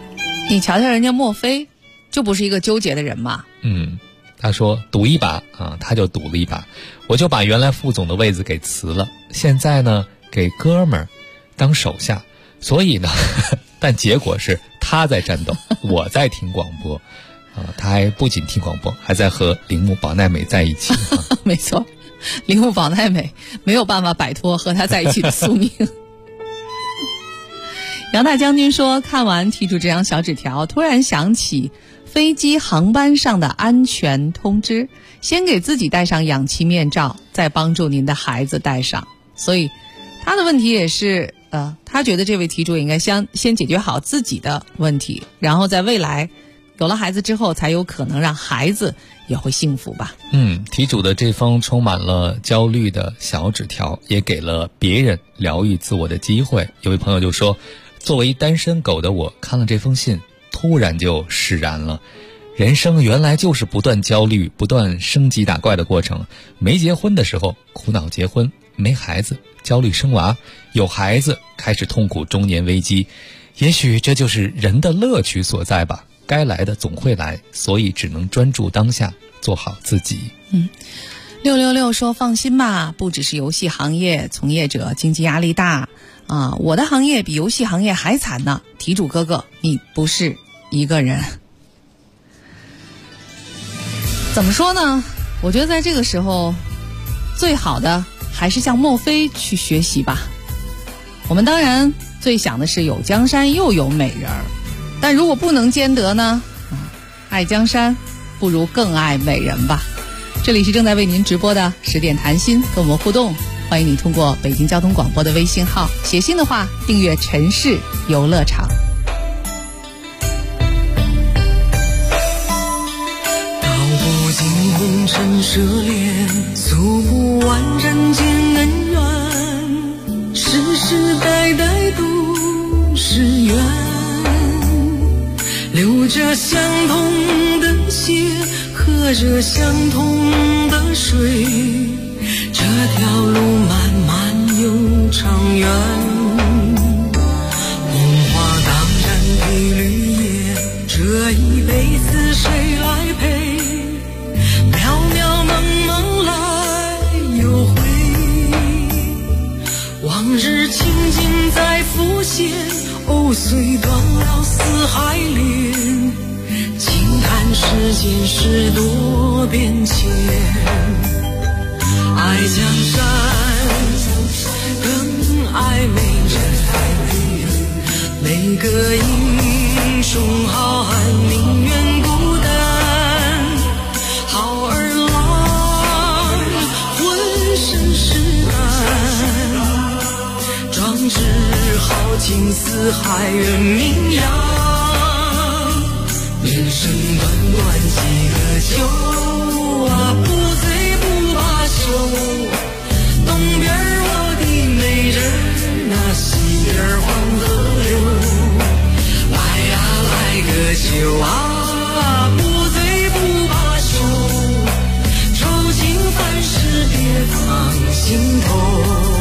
Speaker 6: 你瞧瞧人家莫非就不是一个纠结的人嘛。
Speaker 9: 他说赌一把啊，他就赌了一把，我就把原来副总的位子给辞了，现在呢给哥们儿当手下，所以呢但结果是他在战斗，我在听广播他还不仅听广播，还在和铃木保奈美在一起
Speaker 6: 没错，铃木保奈美没有办法摆脱和他在一起的宿命杨大将军说，看完题主这张小纸条，突然想起飞机航班上的安全通知，先给自己戴上氧气面罩，再帮助您的孩子戴上。所以他的问题也是他觉得这位题主应该先解决好自己的问题，然后在未来有了孩子之后，才有可能让孩子也会幸福吧。
Speaker 9: 题主的这封充满了焦虑的小纸条，也给了别人疗愈自我的机会。有位朋友就说，作为单身狗的我，看了这封信突然就释然了，人生原来就是不断焦虑、不断升级打怪的过程。没结婚的时候苦恼结婚，没孩子焦虑生娃，有孩子开始痛苦中年危机。也许这就是人的乐趣所在吧，该来的总会来，所以只能专注当下，做好自己。
Speaker 6: 666说，放心吧，不只是游戏行业从业者经济压力大我的行业比游戏行业还惨呢。题主哥哥，你不是一个人。怎么说呢，我觉得在这个时候最好的还是向莫非去学习吧。我们当然最想的是有江山又有美人儿，但如果不能兼得呢，爱江山不如更爱美人吧。这里是正在为您直播的10点谈心，跟我们互动，欢迎你通过北京交通广播的微信号写信的话，订阅城市游乐场。
Speaker 11: 道不尽红尘奢恋，诉不完人间恩怨，世世代代都是缘，流着相同的血，喝着相同的水，这条路漫漫又长远，红花当然配绿叶，这一辈子谁来陪？渺渺茫茫来又回，往日情景在浮现，虽断了四海连，轻叹世间事多变迁。爱江山更爱美人，每个英雄好汉宁愿孤单，好儿郎浑身是胆，壮志豪情四海远名扬，人生短短几个秋啊，不醉不罢休。东边我的美人啊，西边黄河流，来呀来个秋啊，不醉不罢休，愁情烦事别放心头。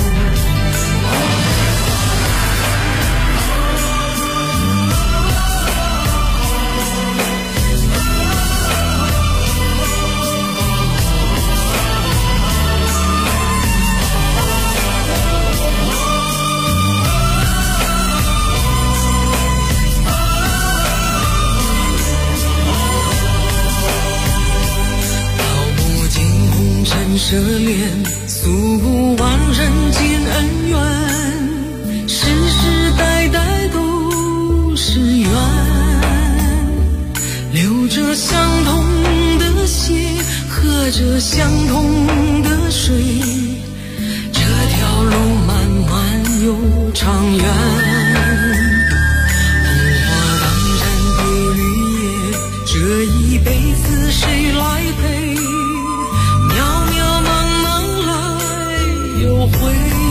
Speaker 11: 奢恋诉不完人间恩怨，世世代代都是缘，流着相同的血，喝着相同的水，这条路漫漫又长远，红花当然配绿叶，这一辈子谁来陪？又回，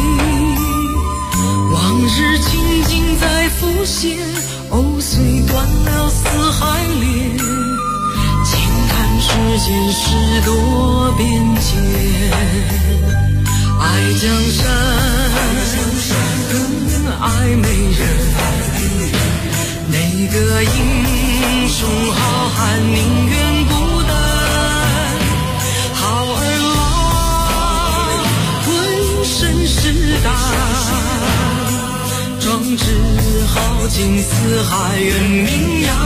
Speaker 11: 往日情景在浮现，虽断了四海连，轻叹世间事多变迁。爱江山更爱美人，每一个英雄好汉宁愿孤单，好儿郎浑身是胆，壮志豪情四海远名扬。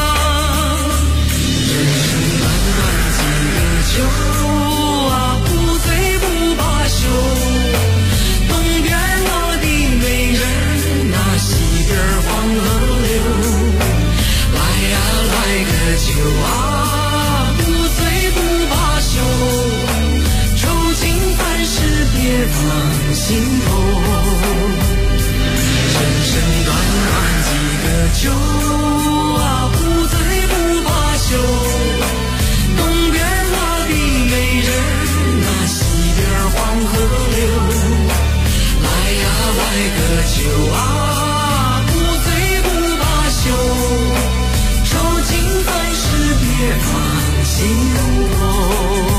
Speaker 11: 人生短短几个秋啊，不醉不罢休。东边我的美人啊，西边黄河流。来呀来个秋啊，不醉不罢休。愁情烦事别放心头。人生短短几个秋啊，不醉不罢休。东边我的美人啊，西边黄河流。来呀来个秋啊，不醉不罢休。愁情烦事别放心头。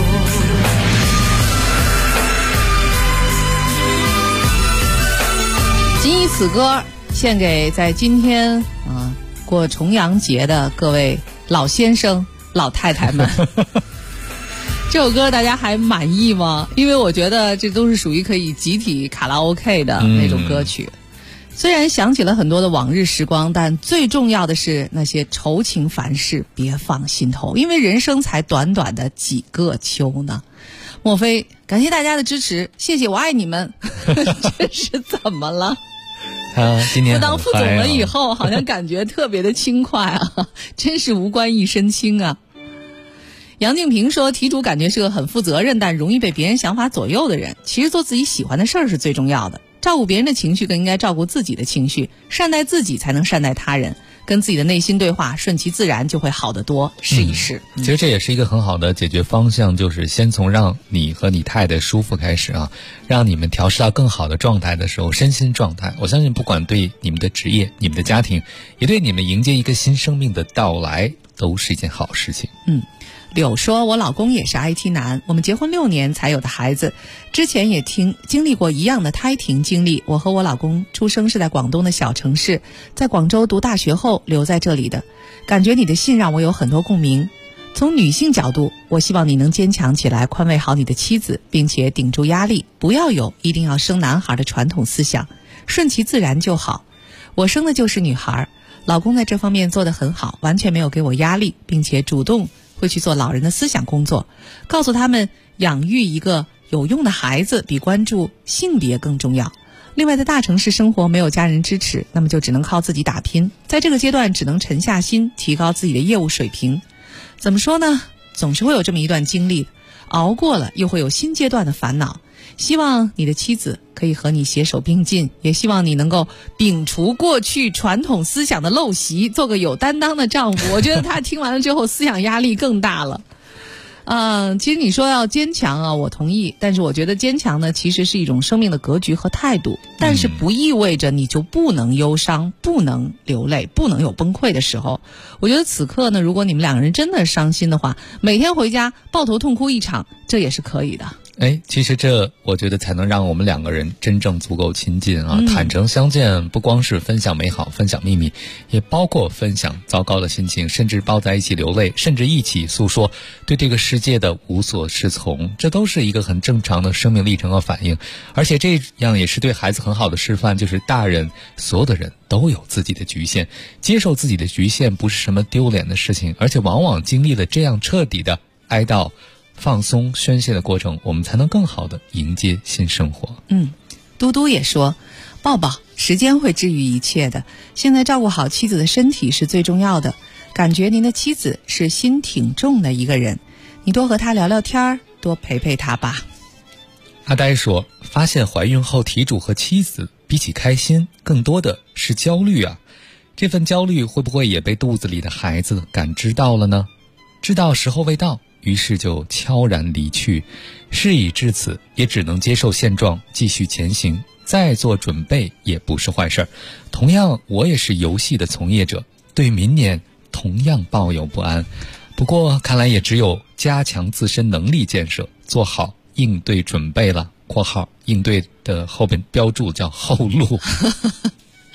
Speaker 6: 谨以此歌献给在今天过重阳节的各位老先生老太太们。这首歌大家还满意吗？因为我觉得这都是属于可以集体卡拉 OK 的那种歌曲。虽然想起了很多的往日时光，但最重要的是那些愁情烦事别放心头，因为人生才短短的几个秋呢。莫非感谢大家的支持，谢谢，我爱你们。这是怎么了？
Speaker 9: 今年
Speaker 6: 我当副总了以后，好像感觉特别的轻快啊，真是无官一身轻啊。杨静平说，题主感觉是个很负责任但容易被别人想法左右的人，其实做自己喜欢的事儿是最重要的，照顾别人的情绪更应该照顾自己的情绪，善待自己才能善待他人，跟自己的内心对话，顺其自然就会好得多，试一试。
Speaker 9: 其实这也是一个很好的解决方向，就是先从让你和你太太舒服开始啊，让你们调试到更好的状态的时候，身心状态，我相信不管对你们的职业、你们的家庭，也对你们迎接一个新生命的到来，都是一件好事情。
Speaker 6: 柳说，我老公也是 IT 男，我们结婚6年才有的孩子，之前也经历过一样的胎停经历。我和我老公出生是在广东的小城市，在广州读大学后留在这里的。感觉你的信让我有很多共鸣。从女性角度，我希望你能坚强起来，宽慰好你的妻子，并且顶住压力，不要有一定要生男孩的传统思想，顺其自然就好。我生的就是女孩，老公在这方面做得很好，完全没有给我压力，并且主动会去做老人的思想工作，告诉他们养育一个有用的孩子比关注性别更重要。另外，在大城市生活没有家人支持，那么就只能靠自己打拼，在这个阶段只能沉下心，提高自己的业务水平。怎么说呢？总是会有这么一段经历，熬过了又会有新阶段的烦恼。希望你的妻子可以和你携手并进，也希望你能够摒除过去传统思想的陋习，做个有担当的丈夫。我觉得他听完了之后思想压力更大了。其实你说要坚强啊，我同意，但是我觉得坚强呢其实是一种生命的格局和态度，但是不意味着你就不能忧伤，不能流泪，不能有崩溃的时候。我觉得此刻呢，如果你们两个人真的伤心的话，每天回家抱头痛哭一场，这也是可以的。
Speaker 9: 其实这我觉得才能让我们两个人真正足够亲近啊，坦诚相见，不光是分享美好，分享秘密，也包括分享糟糕的心情，甚至抱在一起流泪，甚至一起诉说对这个世界的无所适从，这都是一个很正常的生命历程和反应。而且这样也是对孩子很好的示范，就是大人所有的人都有自己的局限，接受自己的局限不是什么丢脸的事情，而且往往经历了这样彻底的哀悼、放松、宣泄的过程，我们才能更好的迎接新生活。
Speaker 6: 嘟嘟也说，抱抱，时间会治愈一切的，现在照顾好妻子的身体是最重要的，感觉您的妻子是心挺重的一个人，你多和她聊聊天，多陪陪她吧。
Speaker 9: 阿呆说，发现怀孕后题主和妻子比起开心更多的是焦虑啊，这份焦虑会不会也被肚子里的孩子感知到了呢？知道时候未到，于是就悄然离去，事已至此，也只能接受现状，继续前行，再做准备也不是坏事。同样，我也是游戏的从业者，对明年同样抱有不安。不过看来也只有加强自身能力建设，做好应对准备了。（括号应对的后边标注叫后路。）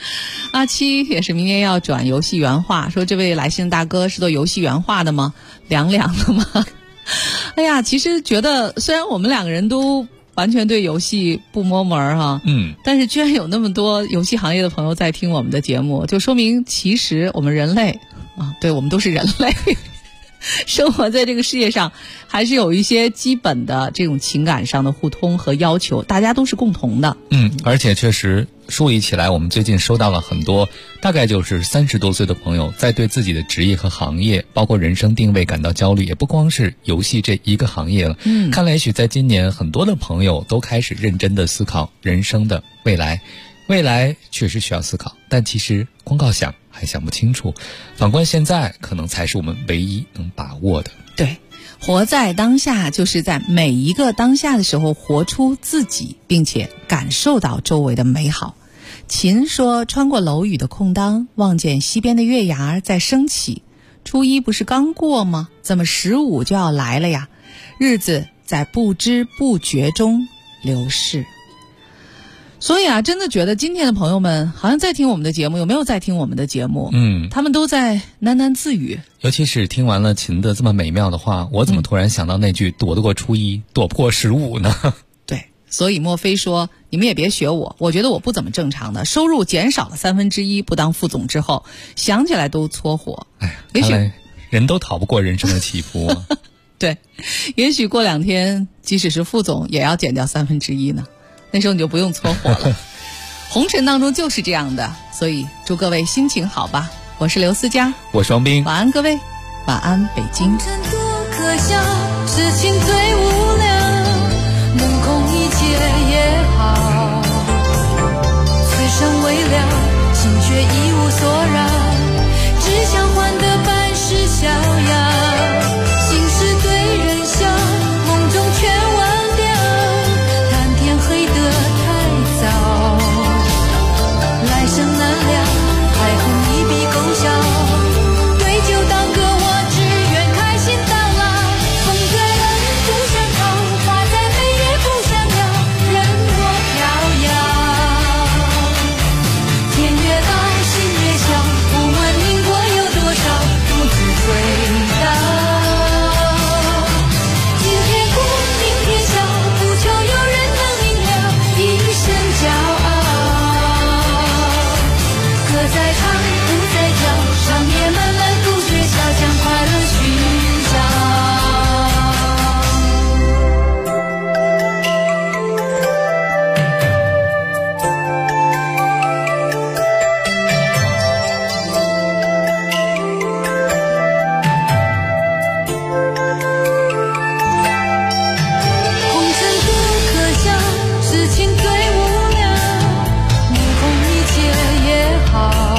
Speaker 6: 阿七也是明年要转游戏原画，说这位来信大哥是做游戏原画的吗？凉凉的吗？哎呀，其实觉得虽然我们两个人都完全对游戏不摸门哈，但是居然有那么多游戏行业的朋友在听我们的节目，就说明其实我们人类啊，对，我们都是人类生活在这个世界上还是有一些基本的这种情感上的互通和要求，大家都是共同的。
Speaker 9: 而且确实梳理起来，我们最近收到了很多大概就是30多岁的朋友在对自己的职业和行业包括人生定位感到焦虑，也不光是游戏这一个行业了。看来也许在今年很多的朋友都开始认真的思考人生的未来确实需要思考，但其实光靠想还想不清楚，反观现在可能才是我们唯一能把握的。
Speaker 6: 对，活在当下就是在每一个当下的时候活出自己，并且感受到周围的美好。秦说，穿过楼宇的空当，望见西边的月牙在升起，初一不是刚过吗？怎么15就要来了呀？日子在不知不觉中流逝。所以啊，真的觉得今天的朋友们好像在听我们的节目，有没有在听我们的节目？他们都在喃喃自语。
Speaker 9: 尤其是听完了秦的这么美妙的话，我怎么突然想到那句躲得过初一，躲不过15呢？
Speaker 6: 对，所以莫非说你们也别学我觉得我不怎么正常的，收入减少了1/3，不当副总之后，想起来都搓火。
Speaker 9: 看来人都逃不过人生的起伏啊。
Speaker 6: 对，也许过2天，即使是副总也要减掉1/3呢。那时候你就不用搓火了。红尘当中就是这样的，所以祝各位心情好吧。我是刘思佳，
Speaker 9: 我是王斌，
Speaker 6: 晚安各位，晚安北京。
Speaker 11: 红尘多可笑，事情最无聊，目空一切也好，此生未了，心却一无所扰，只想换得半世逍遥，心事对人笑，梦中全忘掉，谈天黑得太早，来生难料，爱恨一笔勾销，对酒当歌，我只愿开心到老，风醉了不想逃，花再美也不想要，人若飘摇，天越高心越小，不问因果有多少，独自醉倒，今天哭明天笑，不求有人能明了，一生骄傲，歌在唱舞在跳，长夜漫漫不觉晓，将快乐寻找。红尘多可笑，事情最无聊，目空一切也好，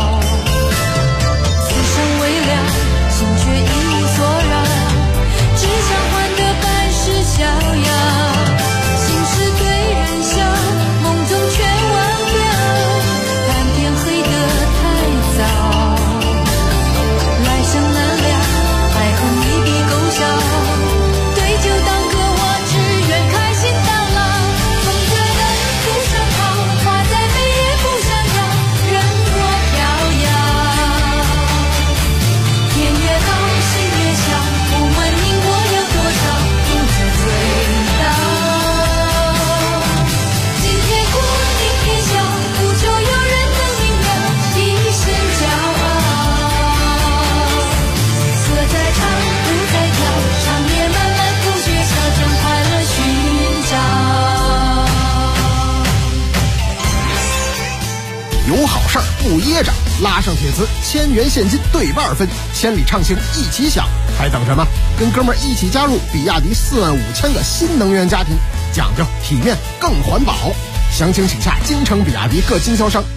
Speaker 11: 此生未了，心却一无所扰，只想换得半世逍遥，心事对人笑，梦中全忘掉，谈天黑得太早，来生难料，爱恨一笔勾销，对酒当歌，我只愿开心到老，风醉了不想逃，花再美也不想要，人若飘摇，天越高心越小，不问因果有多少，独自醉倒，今天哭明天笑，不求有人能明了，一生骄傲，歌在唱舞在跳，长夜漫漫不觉晓，将快乐寻找。
Speaker 21: 有好事儿不噎着，拉上帖子，1000元现金对半分，千里畅行一起享，还等什么？跟哥们儿一起加入比亚迪45000个新能源家庭，讲究体面更环保。详情请下京城比亚迪各经销商。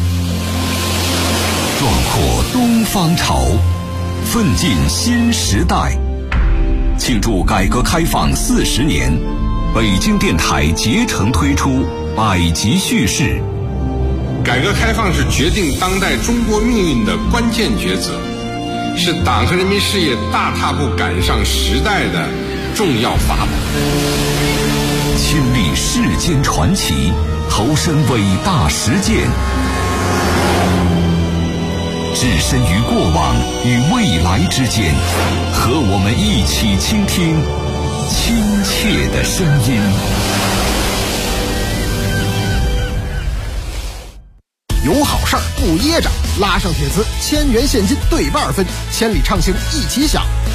Speaker 12: 壮阔东方潮，奋进新时代。庆祝改革开放40年，北京电台竭诚推出百集叙事。
Speaker 22: 改革开放是决定当代中国命运的关键抉择，是党和人民事业大踏步赶上时代的重要法宝。
Speaker 12: 亲历世间传奇，投身伟大实践。 置身于过往与未来之间，和我们一起倾听亲切的声音。
Speaker 21: 有好事儿不噎着，拉上帖子，1000元现金对半分，千里畅行一起享。